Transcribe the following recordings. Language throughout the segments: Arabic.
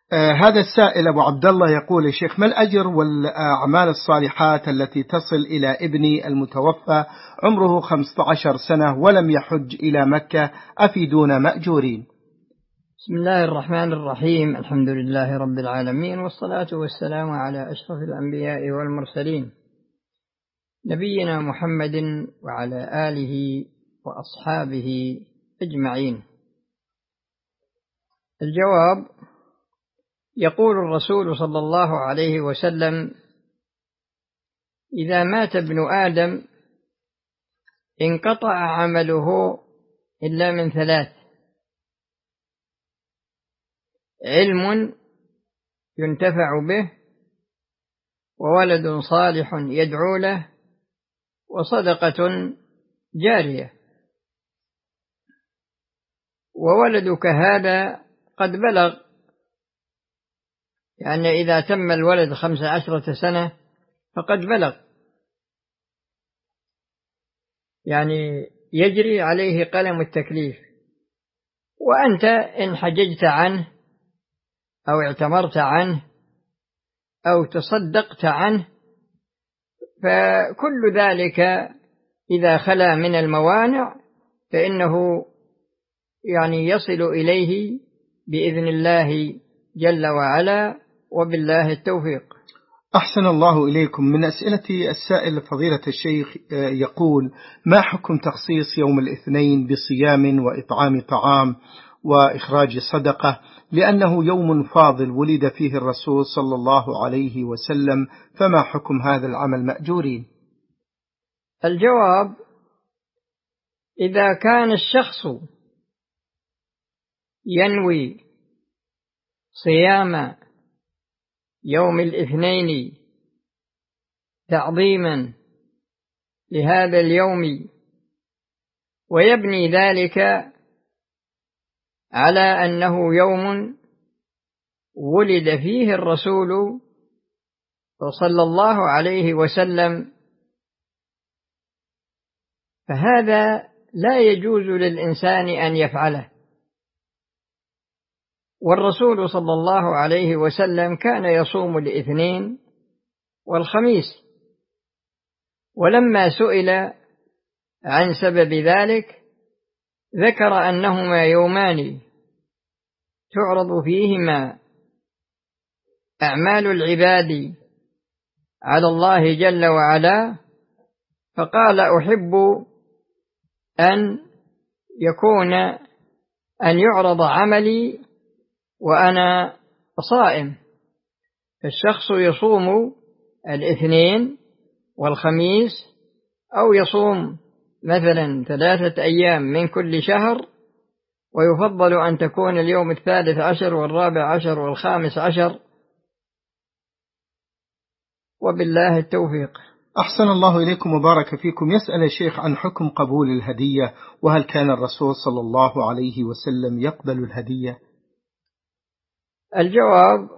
هذا السائل أبو عبد الله يقول: يا شيخ، ما الأجر والأعمال الصالحات التي تصل إلى ابني المتوفى عمره 15 سنة ولم يحج إلى مكة؟ أفيدونا مأجورين. بسم الله الرحمن الرحيم. الحمد لله رب العالمين، والصلاة والسلام على أشرف الأنبياء والمرسلين، نبينا محمد وعلى آله وأصحابه أجمعين. الجواب: يقول الرسول صلى الله عليه وسلم: إذا مات ابن آدم انقطع عمله إلا من ثلاث: علم ينتفع به، وولد صالح يدعو له، وصدقة جارية. وولدك هذا قد بلغ، يعني إذا تم الولد 15 سنة فقد بلغ، يعني يجري عليه قلم التكليف. وأنت إن حججت عنه أو اعتمرت عنه أو تصدقت عنه فكل ذلك إذا خلا من الموانع فإنه يعني يصل إليه بإذن الله جل وعلا، وبالله التوفيق. أحسن الله إليكم. من أسئلة السائل فضيلة الشيخ يقول: ما حكم تخصيص يوم الاثنين بصيام وإطعام طعام وإخراج صدقة، لأنه يوم فاضل ولد فيه الرسول صلى الله عليه وسلم، فما حكم هذا العمل مأجورين؟ الجواب: إذا كان الشخص ينوي صيام يوم الاثنين تعظيما لهذا اليوم، ويبني ذلك على أنه يوم ولد فيه الرسول صلى الله عليه وسلم، فهذا لا يجوز للإنسان أن يفعله. والرسول صلى الله عليه وسلم كان يصوم الاثنين والخميس، ولما سئل عن سبب ذلك ذكر أنهما يومان تعرض فيهما أعمال العباد على الله جل وعلا، فقال: أحب أن يعرض عملي وأنا صائم. فالشخص يصوم الاثنين والخميس، أو يصوم مثلا 3 أيام من كل شهر، ويفضل أن تكون اليوم 13 و14 و15، وبالله التوفيق. أحسن الله إليكم وبارك فيكم. يسأل الشيخ عن حكم قبول الهدية، وهل كان الرسول صلى الله عليه وسلم يقبل الهدية؟ الجواب: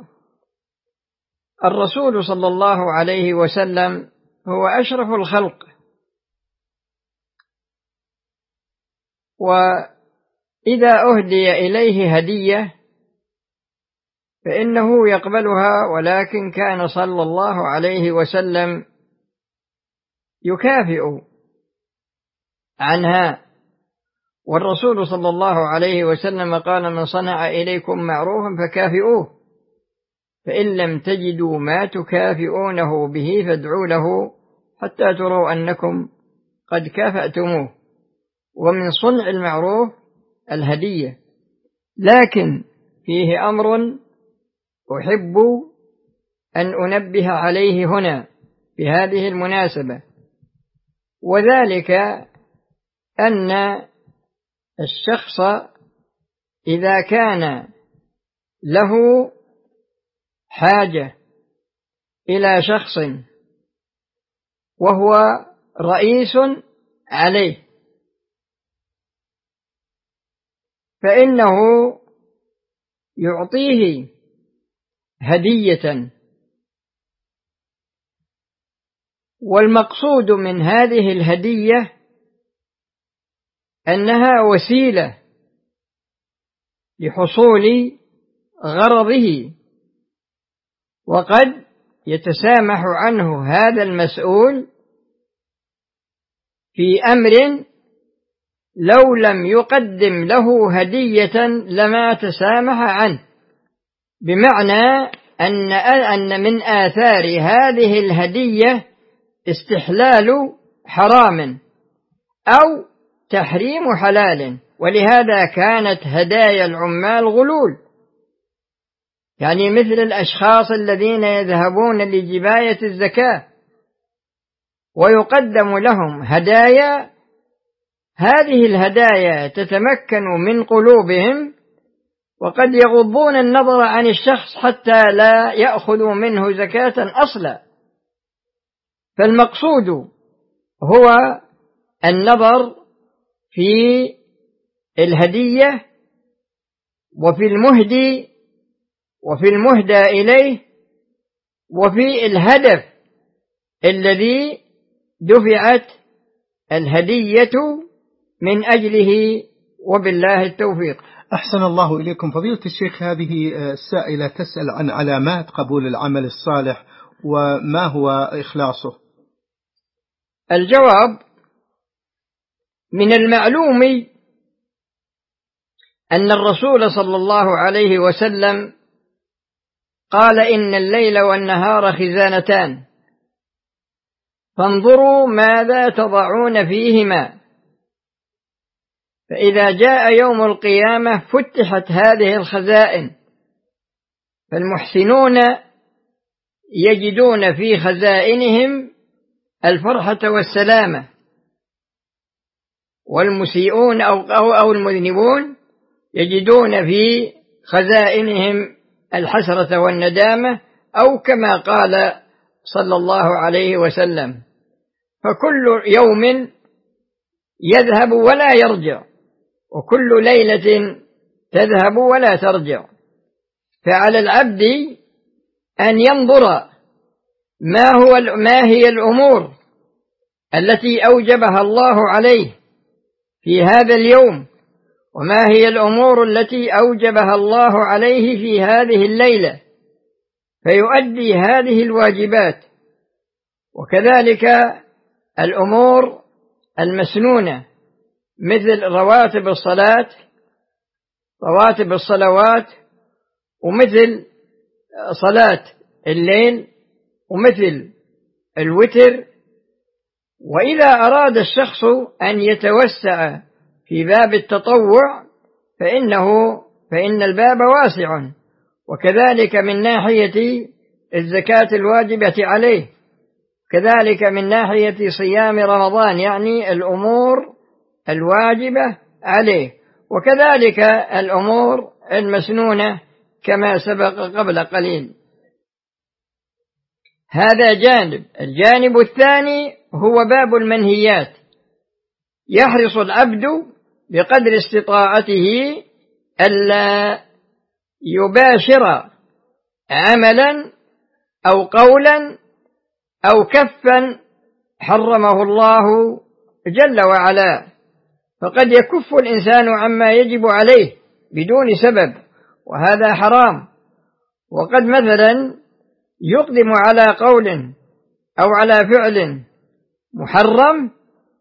الرسول صلى الله عليه وسلم هو أشرف الخلق، وإذا أهدي إليه هدية فإنه يقبلها، ولكن كان صلى الله عليه وسلم يكافئ عنها. والرسول صلى الله عليه وسلم قال: من صنع إليكم معروفا فكافئوه، فإن لم تجدوا ما تكافئونه به فادعوا له حتى تروا أنكم قد كافأتموه. ومن صنع المعروف الهدية، لكن فيه أمر أحب أن أنبه عليه هنا بهذه المناسبة، وذلك أن الشخص إذا كان له حاجة إلى شخص وهو رئيس عليه، فإنه يعطيه هدية، والمقصود من هذه الهدية أنها وسيلة لحصول غرضه وقد يتسامح عنه هذا المسؤول في أمر لو لم يقدم له هدية لما تسامح عنه، بمعنى أن من آثار هذه الهدية استحلال حرام أو تحريم حلال، ولهذا كانت هدايا العمال غلول، يعني مثل الأشخاص الذين يذهبون لجباية الزكاة ويقدم لهم هدايا، هذه الهدايا تتمكن من قلوبهم وقد يغضون النظر عن الشخص حتى لا يأخذوا منه زكاة أصلا. فالمقصود هو النظر في الهدية وفي المهدي وفي المهدى إليه وفي الهدف الذي دفعت الهدية من أجله، وبالله التوفيق. أحسن الله إليكم فضيلة الشيخ. هذه السائلة تسأل عن علامات قبول العمل الصالح وما هو إخلاصه. الجواب: من المعلوم أن الرسول صلى الله عليه وسلم قال: إن الليل والنهار خزانتان فانظروا ماذا تضعون فيهما، فإذا جاء يوم القيامة فتحت هذه الخزائن، فالمحسنون يجدون في خزائنهم الفرحة والسلامة، والمسيئون أو المذنبون يجدون في خزائنهم الحسرة والندامة، أو كما قال صلى الله عليه وسلم: فكل يوم يذهب ولا يرجع، وكل ليلة تذهب ولا ترجع. فعلى العبد أن ينظر ما هي الأمور التي أوجبها الله عليه في هذا اليوم، وما هي الأمور التي أوجبها الله عليه في هذه الليلة، فيؤدي هذه الواجبات. وكذلك الأمور المسنونة مثل رواتب الصلاة، رواتب الصلوات، ومثل صلاة الليل، ومثل الوتر. وإذا أراد الشخص أن يتوسع في باب التطوع فإن الباب واسع، وكذلك من ناحية الزكاة الواجبة عليه، كذلك من ناحية صيام رمضان، يعني الأمور الواجبة عليه، وكذلك الأمور المسنونة كما سبق قبل قليل. هذا جانب. الجانب الثاني هو باب المنهيات. يحرص العبد بقدر استطاعته ألا يباشر عملا أو قولا أو كفا حرمه الله جل وعلا، فقد يكف الإنسان عما يجب عليه بدون سبب، وهذا حرام. وقد مثلا يقدم على قول أو على فعل محرم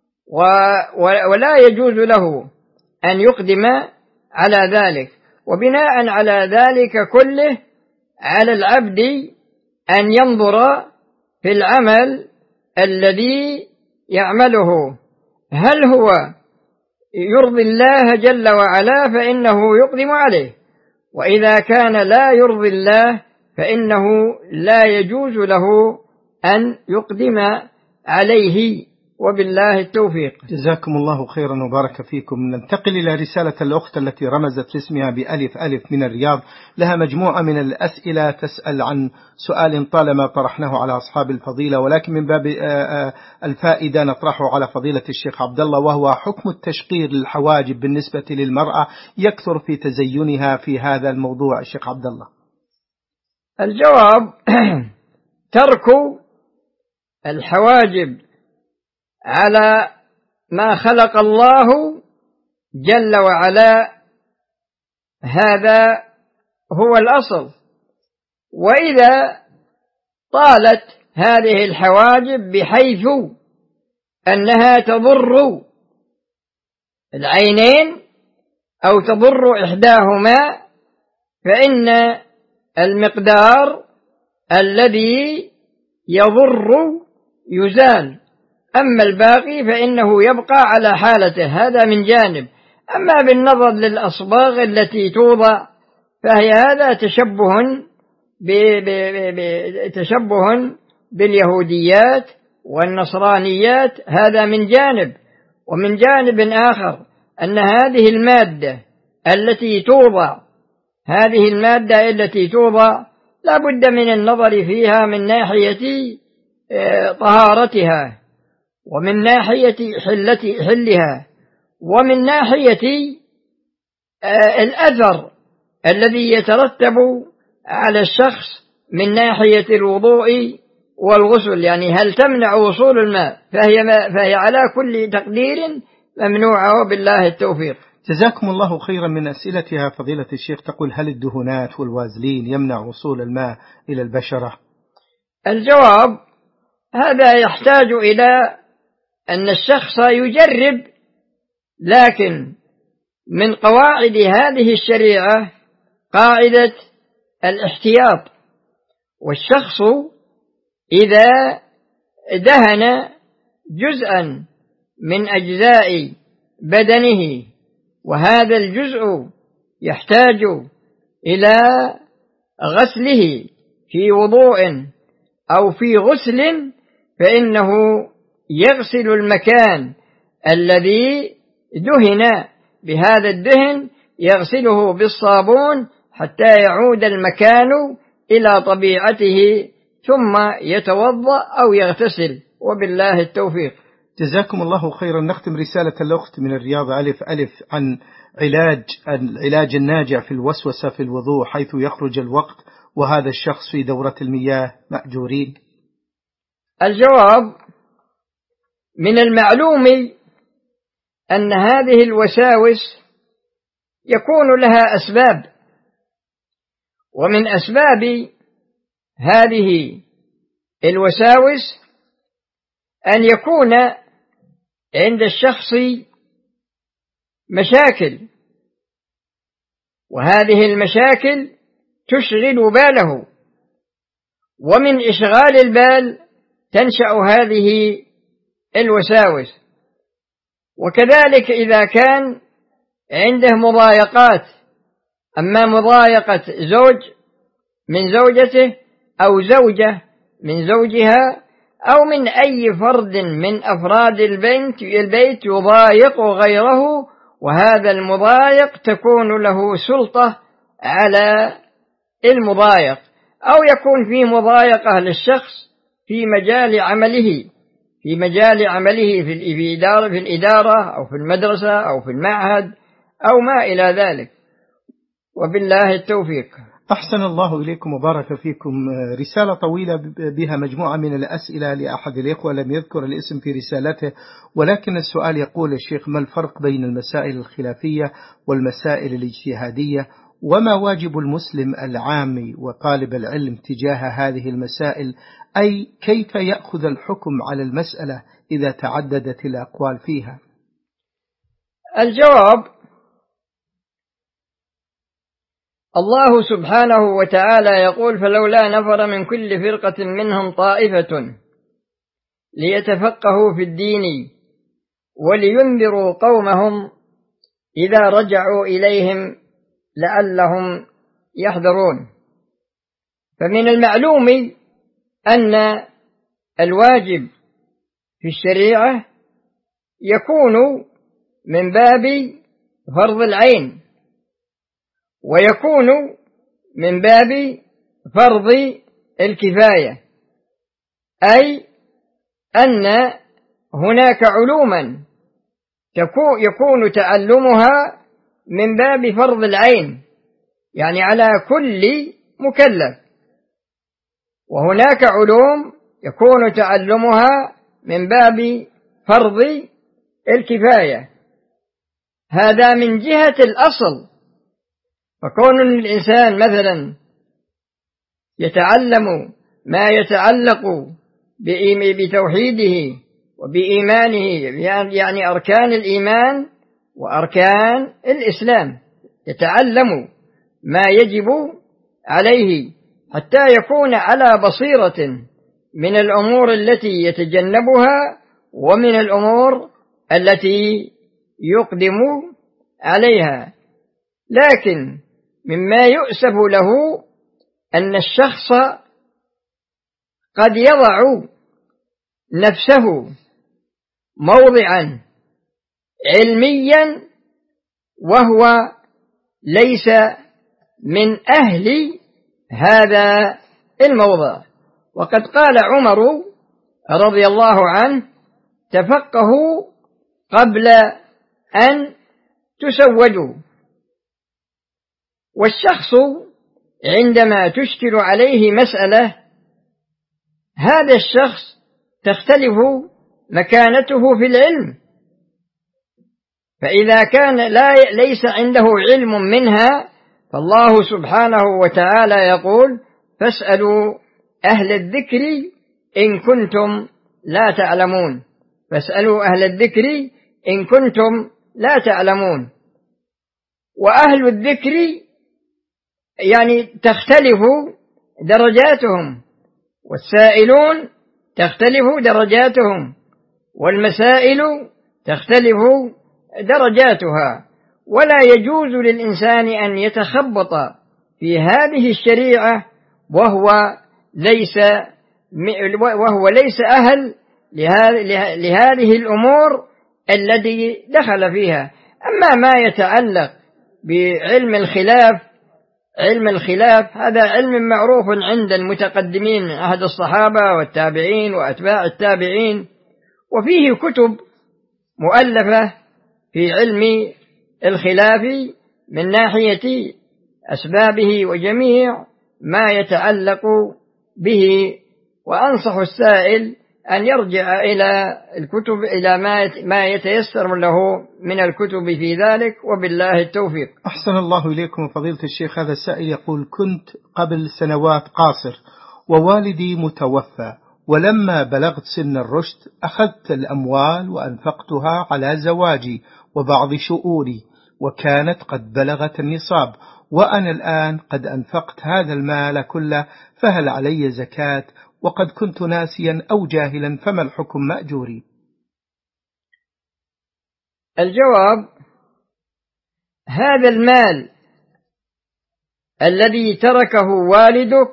ولا يجوز له أن يقدم على ذلك. وبناء على ذلك كله على العبد أن ينظر في العمل الذي يعمله هل هو يرضي الله جل وعلا فإنه يقدم عليه، وإذا كان لا يرضي الله فإنه لا يجوز له أن يقدم عليه، وبالله التوفيق. جزاكم الله خيرا وبارك فيكم. ننتقل إلى رسالة الأخت التي رمزت لاسمها بألف ألف من الرياض. لها مجموعة من الأسئلة تسأل عن سؤال طالما طرحناه على أصحاب الفضيلة، ولكن من باب الفائدة نطرحه على فضيلة الشيخ عبد الله، وهو حكم التشقير للحواجب بالنسبة للمرأة يكثر في تزينها في هذا الموضوع. الشيخ عبد الله. الجواب: ترك الحواجب على ما خلق الله جل وعلا هذا هو الأصل. وإذا طالت هذه الحواجب بحيث أنها تضر العينين أو تضر إحداهما، فإن المقدار الذي يضر يزال، أما الباقي فإنه يبقى على حالته. هذا من جانب. أما بالنظر للأصباغ التي توضع فهي هذا تشبه باليهوديات والنصرانيات، هذا من جانب. ومن جانب آخر أن هذه المادة التي توضع لا بد من النظر فيها من ناحية طهارتها، ومن ناحية حلها، ومن ناحية الأثر الذي يترتب على الشخص من ناحية الوضوء والغسل، يعني هل تمنع وصول الماء، فهي على كل تقدير ممنوعة، وبالله التوفيق. جزاكم الله خيرا. من أسئلتها فضيلة الشيخ تقول: هل الدهونات والوازلين يمنع وصول الماء إلى البشرة؟ الجواب: هذا يحتاج إلى أن الشخص يجرب، لكن من قواعد هذه الشريعة قاعدة الاحتياط، والشخص إذا دهن جزءا من أجزاء بدنه وهذا الجزء يحتاج إلى غسله في وضوء أو في غسل، فإنه يغسل المكان الذي دهن بهذا الدهن، يغسله بالصابون حتى يعود المكان إلى طبيعته، ثم يتوضأ أو يغتسل، وبالله التوفيق. جزاكم الله خيرا. نختم رسالة الأخت من الرياض ألف عن العلاج الناجع في الوسوسة في الوضوء حيث يخرج الوقت وهذا الشخص في دورة المياه مأجورين. الجواب: من المعلوم أن هذه الوساوس يكون لها أسباب، ومن أسباب هذه الوساوس أن يكون عند الشخص مشاكل، وهذه المشاكل تشغل باله، ومن إشغال البال تنشأ هذه الوساوس. وكذلك إذا كان عنده مضايقات، أما مضايقة زوج من زوجته أو زوجة من زوجها أو من أي فرد من أفراد البيت يضايق غيره، وهذا المضايق تكون له سلطة على المضايق، أو يكون في مضايقة للشخص في مجال عمله في الإدارة أو في المدرسة أو في المعهد أو ما إلى ذلك، وبالله التوفيق. أحسن الله إليكم وبارك فيكم. رسالة طويلة بها مجموعة من الأسئلة لأحد الإخوة لم يذكر الاسم في رسالته، ولكن السؤال يقول: الشيخ، ما الفرق بين المسائل الخلافية والمسائل الاجتهادية؟ وما واجب المسلم العامي وطالب العلم تجاه هذه المسائل؟ أي كيف يأخذ الحكم على المسألة إذا تعددت الأقوال فيها؟ الجواب: الله سبحانه وتعالى يقول: فلولا نفر من كل فرقة منهم طائفة ليتفقهوا في الدين ولينذروا قومهم إذا رجعوا إليهم لعلهم يحذرون. فمن المعلوم أن الواجب في الشريعة يكون من باب فرض العين، ويكون من باب فرض الكفاية، أي أن هناك علوما يكون تعلمها من باب فرض العين، يعني على كل مكلف، وهناك علوم يكون تعلمها من باب فرض الكفاية. هذا من جهة الأصل. فكون الإنسان مثلا يتعلم ما يتعلق بتوحيده وبإيمانه، يعني أركان الإيمان وأركان الإسلام، يتعلم ما يجب عليه حتى يكون على بصيرة من الأمور التي يتجنبها ومن الأمور التي يقدم عليها. لكن مما يؤسف له أن الشخص قد يضع نفسه موضعا علميا وهو ليس من أهل هذا الموضع. وقد قال عمر رضي الله عنه: تفقهوا قبل أن تسودوا. والشخص عندما تشكل عليه مسألة، هذا الشخص تختلف مكانته في العلم، فإذا كان ليس عنده علم منها، فالله سبحانه وتعالى يقول: فاسألوا أهل الذكر إن كنتم لا تعلمون. فاسألوا أهل الذكر إن كنتم لا تعلمون. وأهل الذكر يعني تختلف درجاتهم، والسائلون تختلف درجاتهم، والمسائل تختلف درجاتها. ولا يجوز للإنسان أن يتخبط في هذه الشريعة وهو ليس أهل لهذه الأمور التي دخل فيها. أما ما يتعلق بعلم الخلاف، علم الخلاف هذا علم معروف عند المتقدمين من عهد الصحابة والتابعين وأتباع التابعين، وفيه كتب مؤلفة في علم الخلاف من ناحية أسبابه وجميع ما يتعلق به. وأنصح السائل أن يرجع إلى الكتب، إلى ما يتيسر له من الكتب في ذلك، وبالله التوفيق. أحسن الله إليكم فضيلة الشيخ. هذا السائل يقول: كنت قبل سنوات قاصر ووالدي متوفى، ولما بلغت سن الرشد أخذت الأموال وأنفقتها على زواجي وبعض شؤوني، وكانت قد بلغت النصاب، وأنا الآن قد أنفقت هذا المال كله، فهل علي زكاة؟ وقد كنت ناسيا أو جاهلا، فما الحكم مأجوري؟ الجواب: هذا المال الذي تركه والدك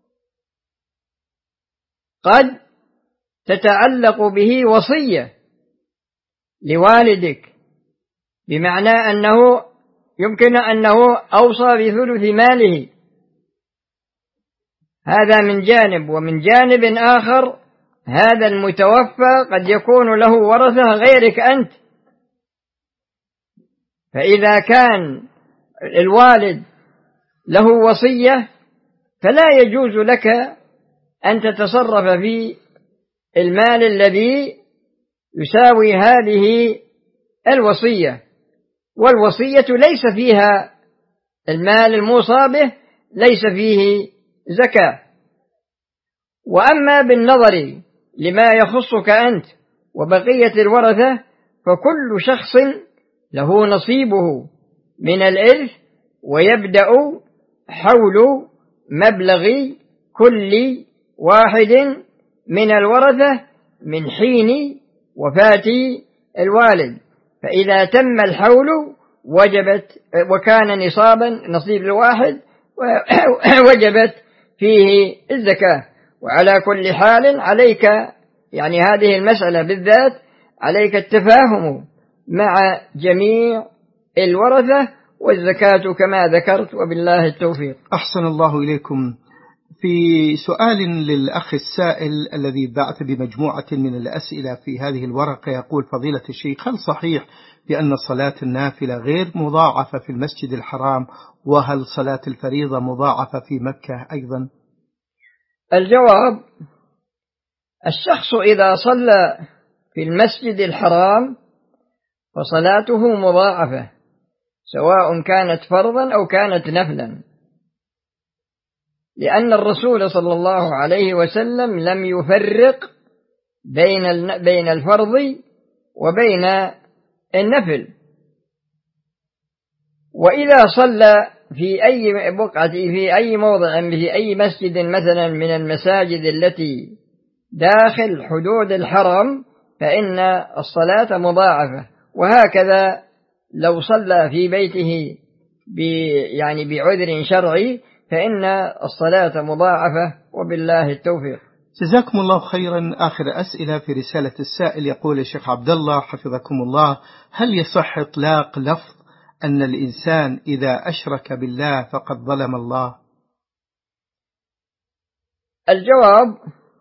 قد تتعلق به وصية لوالدك، بمعنى أنه يمكن أنه أوصى بثلث ماله، هذا من جانب. ومن جانب آخر هذا المتوفى قد يكون له ورثة غيرك أنت، فإذا كان الوالد له وصية فلا يجوز لك أن تتصرف في المال الذي يساوي هذه الوصية، والوصية ليس فيها المال الموصى به ليس فيه زكاة. وأما بالنظر لما يخصك أنت وبقية الورثة، فكل شخص له نصيبه من الإرث، ويبدأ حول مبلغ كل واحد من الورثة من حين وفاة الوالد، فإذا تم الحول وكان نصابا نصيب الواحد وجبت فيه الزكاة. وعلى كل حال عليك، يعني هذه المسألة بالذات عليك التفاهم مع جميع الورثة، والزكاة كما ذكرت، وبالله التوفيق. أحسن الله إليكم. في سؤال للأخ السائل الذي بعث بمجموعة من الأسئلة في هذه الورقة، يقول: فضيلة الشيخ، هل صحيح بأن صلاة النافلة غير مضاعفة في المسجد الحرام؟ وهل صلاة الفريضة مضاعفة في مكة أيضا؟ الجواب: الشخص إذا صلى في المسجد الحرام فصلاته مضاعفة، سواء كانت فرضا أو كانت نفلا. لأن الرسول صلى الله عليه وسلم لم يفرق بين الفرض وبين النفل. وإذا صلى في أي بقعة في أي موضع في أي مسجد مثلا من المساجد التي داخل حدود الحرم فإن الصلاة مضاعفة. وهكذا لو صلى في بيته بعذر شرعي فإن الصلاة مضاعفة، وبالله التوفيق. جزاكم الله خيرا. آخر أسئلة في رسالة السائل يقول: الشيخ عبد الله حفظكم الله، هل يصح إطلاق لفظ أن الإنسان إذا أشرك بالله فقد ظلم الله؟ الجواب: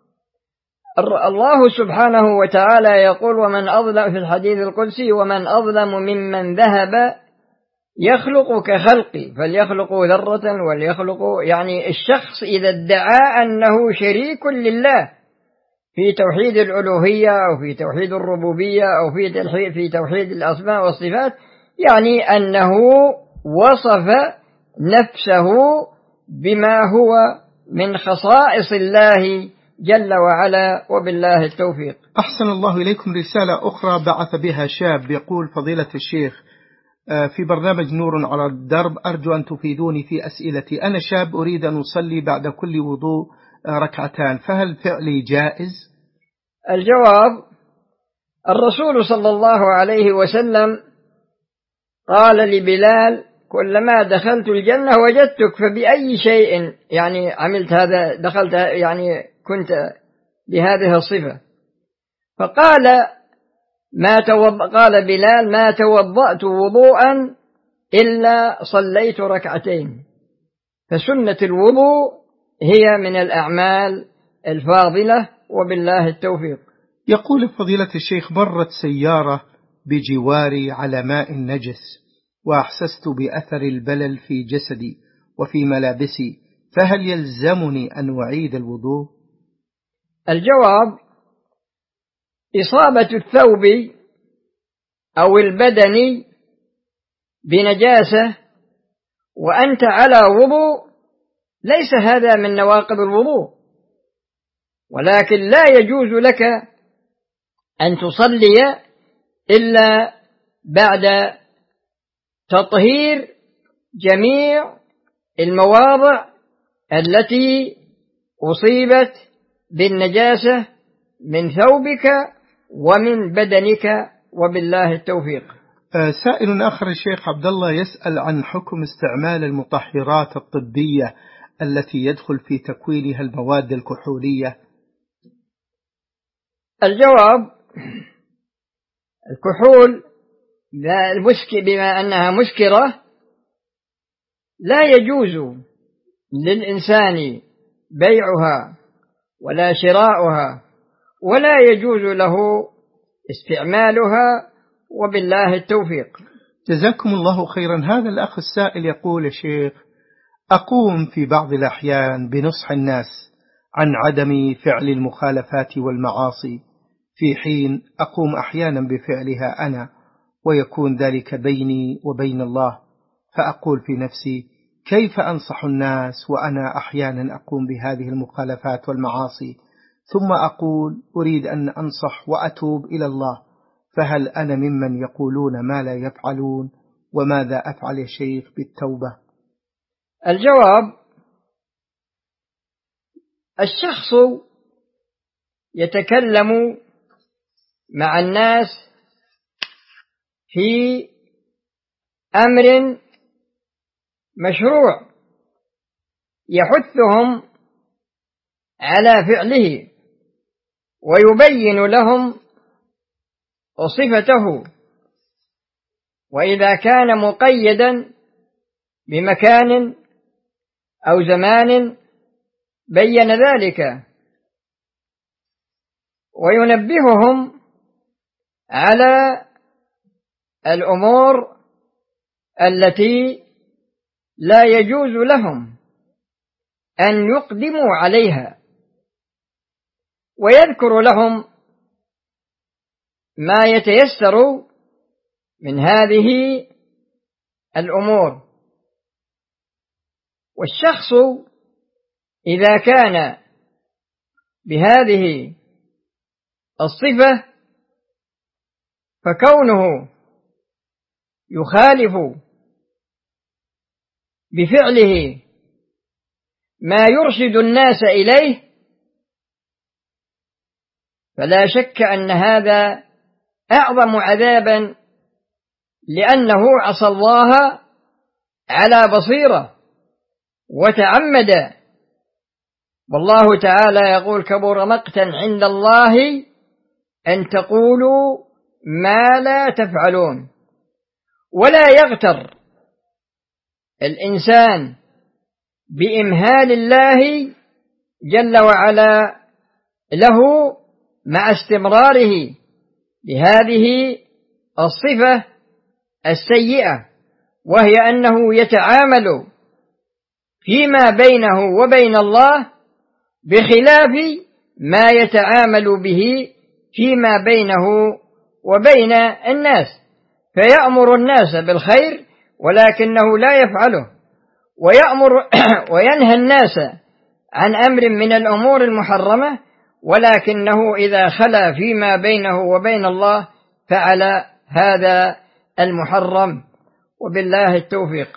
الله سبحانه وتعالى يقول: ومن أظلم في الحديث القدسي: ومن أظلم ممن ذهب يخلق كخلقي فليخلقوا ذرة وليخلقوا. الشخص إذا ادعى أنه شريك لله في توحيد الألوهية أو في توحيد الربوبية أو في توحيد الأسماء والصفات، أنه وصف نفسه بما هو من خصائص الله جل وعلا، وبالله التوفيق. أحسن الله إليكم. رسالة أخرى بعث بها شاب يقول: فضيلة الشيخ، في برنامج نور على الدرب أرجو أن تفيدوني في أسئلتي. أنا شاب أريد أن أصلي بعد كل وضوء ركعتان، فهل فعلي جائز؟ الجواب: الرسول صلى الله عليه وسلم قال لبلال: كلما دخلت الجنة وجدتك، فبأي شيء عملت هذا دخلت كنت بهذه الصفة؟ فقال قال بلال: ما توضأت وضوءا إلا صليت ركعتين. فسنة الوضوء هي من الأعمال الفاضلة، وبالله التوفيق. يقول فضيلة الشيخ: مرت سيارة بجواري على ماء نجس وأحسست بأثر البلل في جسدي وفي ملابسي، فهل يلزمني أن أعيد الوضوء؟ الجواب: إصابة الثوب أو البدن بنجاسة وأنت على وضوء ليس هذا من نواقض الوضوء، ولكن لا يجوز لك أن تصلي إلا بعد تطهير جميع المواضع التي أصيبت بالنجاسة من ثوبك ومن بدنك، وبالله التوفيق. سائل آخر الشيخ عبد الله يسأل عن حكم استعمال المطهرات الطبية التي يدخل في تكوينها المواد الكحولية. الجواب: الكحول بما أنها مسكرة لا يجوز للإنسان بيعها ولا شراؤها، ولا يجوز له استعمالها، وبالله التوفيق. جزاكم الله خيرا. هذا الأخ السائل يقول: يا شيخ، أقوم في بعض الأحيان بنصح الناس عن عدم فعل المخالفات والمعاصي، في حين أقوم أحيانا بفعلها أنا، ويكون ذلك بيني وبين الله، فأقول في نفسي: كيف أنصح الناس وأنا أحيانا أقوم بهذه المخالفات والمعاصي؟ ثم أقول: أريد أن أنصح وأتوب إلى الله، فهل أنا ممن يقولون ما لا يفعلون؟ وماذا أفعل يا شيخ بالتوبة؟ الجواب: الشخص يتكلم مع الناس في أمر مشروع يحثهم على فعله ويبين لهم صفته، وإذا كان مقيدا بمكان أو زمان بين ذلك، وينبههم على الأمور التي لا يجوز لهم أن يقدموا عليها، ويذكر لهم ما يتيسر من هذه الأمور. والشخص إذا كان بهذه الصفة فكونه يخالف بفعله ما يرشد الناس إليه فلا شك أن هذا أعظم عذابا، لأنه عصى الله على بصيرة وتعمد. والله تعالى يقول: كبر مقتا عند الله أن تقولوا ما لا تفعلون. ولا يغتر الإنسان بإمهال الله جل وعلا له مع استمراره بهذه الصفة السيئة، وهي أنه يتعامل فيما بينه وبين الله بخلاف ما يتعامل به فيما بينه وبين الناس، فيأمر الناس بالخير ولكنه لا يفعله، وينهى الناس عن أمر من الأمور المحرمة، ولكنه إذا خلا فيما بينه وبين الله فعل هذا المحرم. وبالله التوفيق.